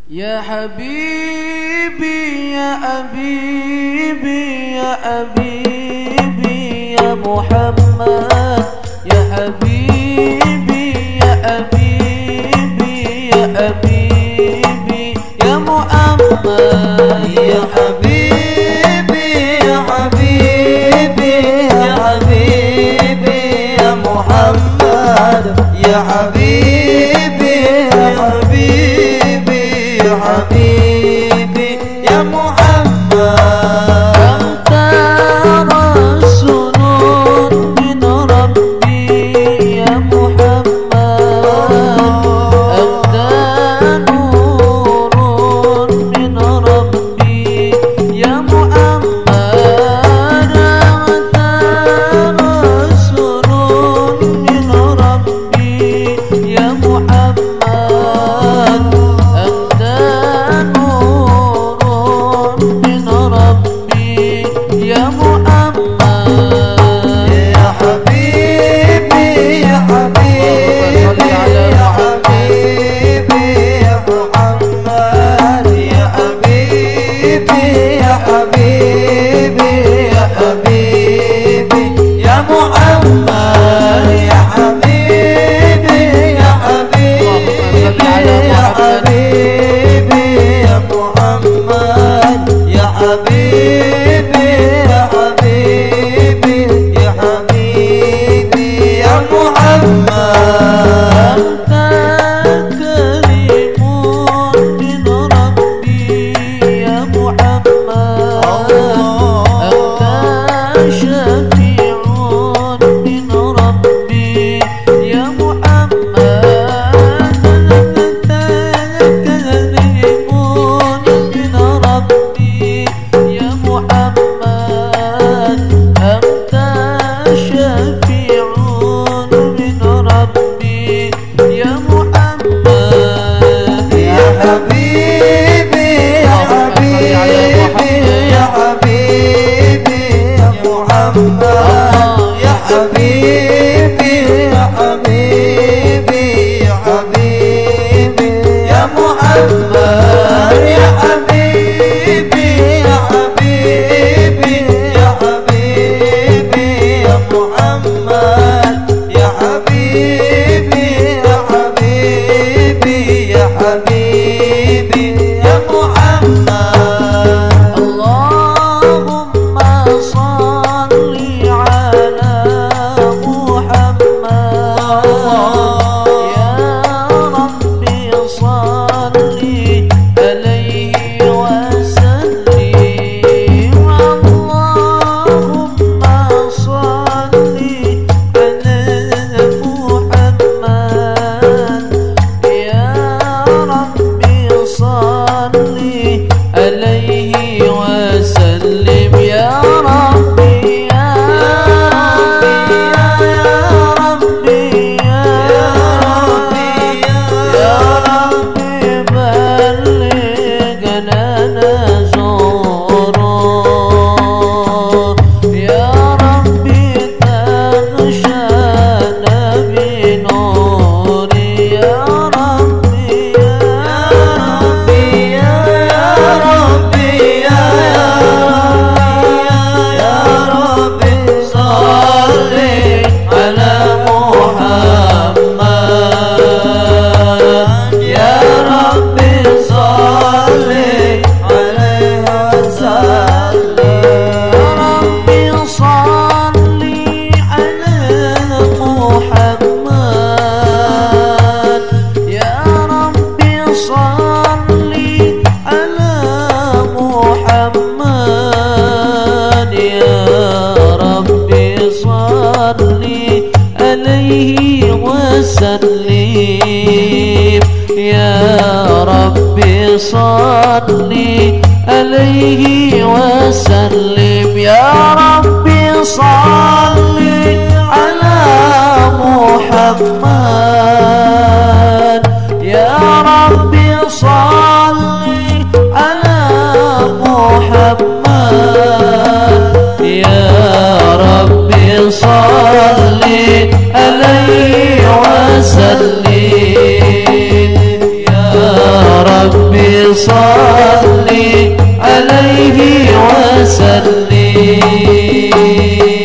يا حبيبي يا أبيبي يا أبيبي يا محمد يا حبيبي يا أبيبي يا أبيبي يا محمد يا حبيبي يا حبيبي يا حبيبي يا محمد يا حبيبي يا حبيبي يا حبيبي يا محمد أنت رسول من ربي يا محمد أنت نور من ربي يا محمد أنت رسول من ربي يا محمد صلي عليه وسلم يا ربي صلي على محمد يا ربي صلي على محمد يا ربي صلي عليه وسلم يا ربي صل عليه وسلم.